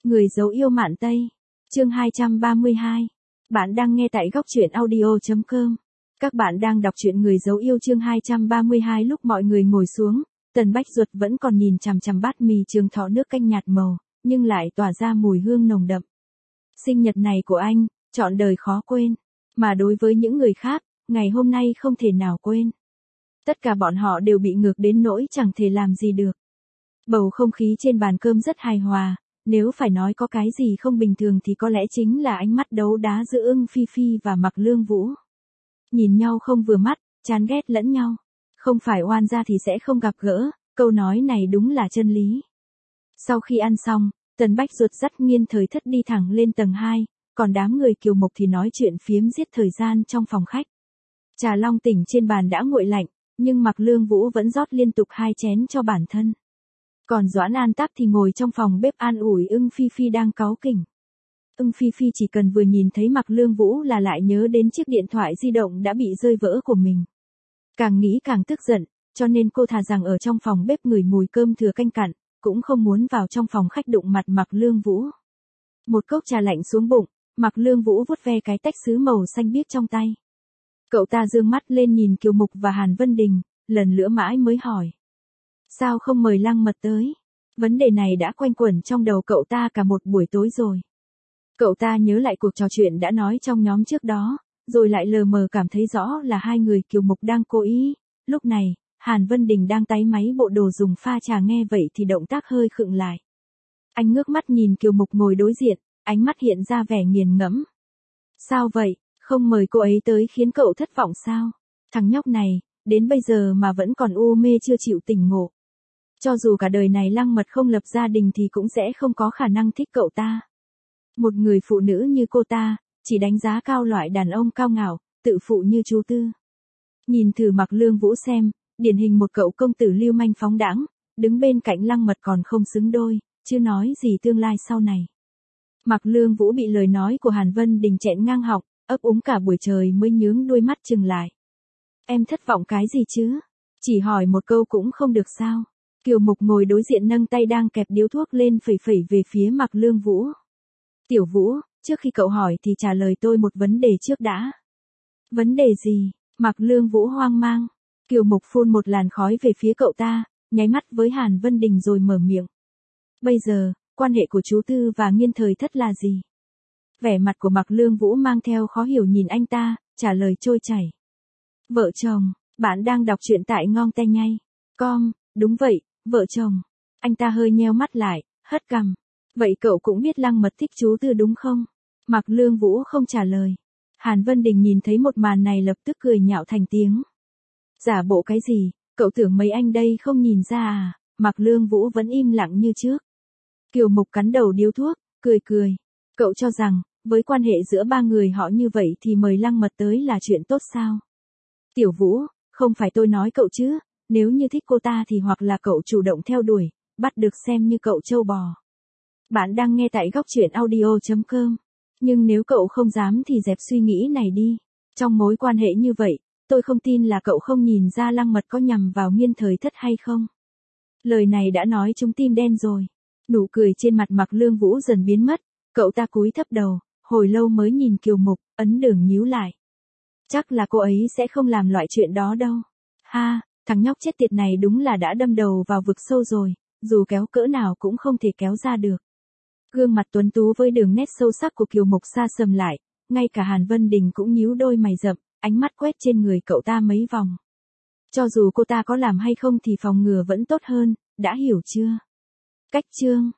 Người dấu yêu Mạn Tây. Chương 232. Bạn đang nghe tại góc truyện audio.com. Các bạn đang đọc truyện Người dấu yêu chương 232. Lúc mọi người ngồi xuống, Tần Bách Duật vẫn còn nhìn chằm chằm bát mì Trường Thọ nước canh nhạt màu, nhưng lại tỏa ra mùi hương nồng đậm. Sinh nhật này của anh, trọn đời khó quên, mà đối với những người khác, ngày hôm nay không thể nào quên. Tất cả bọn họ đều bị ngược đến nỗi chẳng thể làm gì được. Bầu không khí trên bàn cơm rất hài hòa, nếu phải nói có cái gì không bình thường thì có lẽ chính là ánh mắt đấu đá giữa Ưng Phi Phi và Mạc Lương Vũ. Nhìn nhau không vừa mắt, chán ghét lẫn nhau. Không phải oan gia thì sẽ không gặp gỡ, câu nói này đúng là chân lý. Sau khi ăn xong, Tần Bách Duật dắt Nghiên Thời Thất đi thẳng lên tầng 2, còn đám người Kiều Mục thì nói chuyện phiếm giết thời gian trong phòng khách. Trà long tỉnh trên bàn đã nguội lạnh, nhưng Mạc Lương Vũ vẫn rót liên tục 2 chén cho bản thân. Còn Doãn An Táp thì ngồi trong phòng bếp an ủi Ưng Phi Phi đang cáu kỉnh. Ưng Phi Phi chỉ cần vừa nhìn thấy Mạc Lương Vũ là lại nhớ đến chiếc điện thoại di động đã bị rơi vỡ của mình. Càng nghĩ càng tức giận, cho nên cô thà rằng ở trong phòng bếp ngửi mùi cơm thừa canh cặn, cũng không muốn vào trong phòng khách đụng mặt Mạc Lương Vũ. Một cốc trà lạnh xuống bụng, Mạc Lương Vũ vuốt ve cái tách sứ màu xanh biếc trong tay. Cậu ta dương mắt lên nhìn Kiều Mục và Hàn Vân Đình, lần nữa mãi mới hỏi. Sao không mời Lăng Mật tới? Vấn đề này đã quanh quẩn trong đầu cậu ta cả một buổi tối rồi. Cậu ta nhớ lại cuộc trò chuyện đã nói trong nhóm trước đó, rồi lại lờ mờ cảm thấy rõ là hai người Kiều Mục đang cố ý. Lúc này, Hàn Vân Đình đang táy máy bộ đồ dùng pha trà, nghe vậy thì động tác hơi khựng lại. Anh ngước mắt nhìn Kiều Mục ngồi đối diện, ánh mắt hiện ra vẻ nghiền ngẫm. Sao vậy, không mời cô ấy tới khiến cậu thất vọng sao? Thằng nhóc này, đến bây giờ mà vẫn còn u mê chưa chịu tỉnh ngộ. Cho dù cả đời này Lăng Mật không lập gia đình thì cũng sẽ không có khả năng thích cậu ta. Một người phụ nữ như cô ta, chỉ đánh giá cao loại đàn ông cao ngạo, tự phụ như chú Tư. Nhìn thử Mạc Lương Vũ xem, điển hình một cậu công tử lưu manh phóng đãng, đứng bên cạnh Lăng Mật còn không xứng đôi, chứ nói gì tương lai sau này. Mạc Lương Vũ bị lời nói của Hàn Vân Đình chẹn ngang họng, ấp úng cả buổi trời mới nhướng đôi mắt chừng lại. Em thất vọng cái gì chứ? Chỉ hỏi một câu cũng không được sao? Kiều Mục ngồi đối diện nâng tay đang kẹp điếu thuốc lên phẩy phẩy về phía Mạc Lương Vũ. Tiểu Vũ, trước khi cậu hỏi thì trả lời tôi một vấn đề trước đã. Vấn đề gì? Mạc Lương Vũ hoang mang. Kiều Mục phun một làn khói về phía cậu ta, nháy mắt với Hàn Vân Đình rồi mở miệng. Bây giờ, quan hệ của chú Tư và Nghiên Thời Thất là gì? Vẻ mặt của Mạc Lương Vũ mang theo khó hiểu nhìn anh ta, trả lời trôi chảy. Vợ chồng, bạn đang đọc truyện tại ngonte.com, đúng vậy, vợ chồng. Anh ta hơi nheo mắt lại, hất cằm. Vậy cậu cũng biết Lăng Mật thích chú Tư đúng không? Mạc Lương Vũ không trả lời. Hàn Vân Đình nhìn thấy một màn này lập tức cười nhạo thành tiếng. Giả bộ cái gì, cậu tưởng mấy anh đây không nhìn ra à? Mạc Lương Vũ vẫn im lặng như trước. Kiều Mục cắn đầu điếu thuốc, cười cười. Cậu cho rằng, với quan hệ giữa ba người họ như vậy thì mời Lăng Mật tới là chuyện tốt sao? Tiểu Vũ, không phải tôi nói cậu chứ, nếu như thích cô ta thì hoặc là cậu chủ động theo đuổi, bắt được xem như cậu trâu bò. Bạn đang nghe tại góc truyện audio.com. Nhưng nếu cậu không dám thì dẹp suy nghĩ này đi. Trong mối quan hệ như vậy, tôi không tin là cậu không nhìn ra Lăng Mật có nhằm vào Nghiên Thời Thất hay không. Lời này đã nói trúng tim đen rồi. Nụ cười trên mặt Mạc Lương Vũ dần biến mất, cậu ta cúi thấp đầu, hồi lâu mới nhìn Kiều Mục, ấn đường nhíu lại. Chắc là cô ấy sẽ không làm loại chuyện đó đâu. Ha, thằng nhóc chết tiệt này đúng là đã đâm đầu vào vực sâu rồi, dù kéo cỡ nào cũng không thể kéo ra được. Gương mặt tuấn tú với đường nét sâu sắc của Kiều Mục xa sầm lại, ngay cả Hàn Vân Đình cũng nhíu đôi mày rậm, ánh mắt quét trên người cậu ta mấy vòng. Cho dù cô ta có làm hay không thì phòng ngừa vẫn tốt hơn, đã hiểu chưa? Cách chương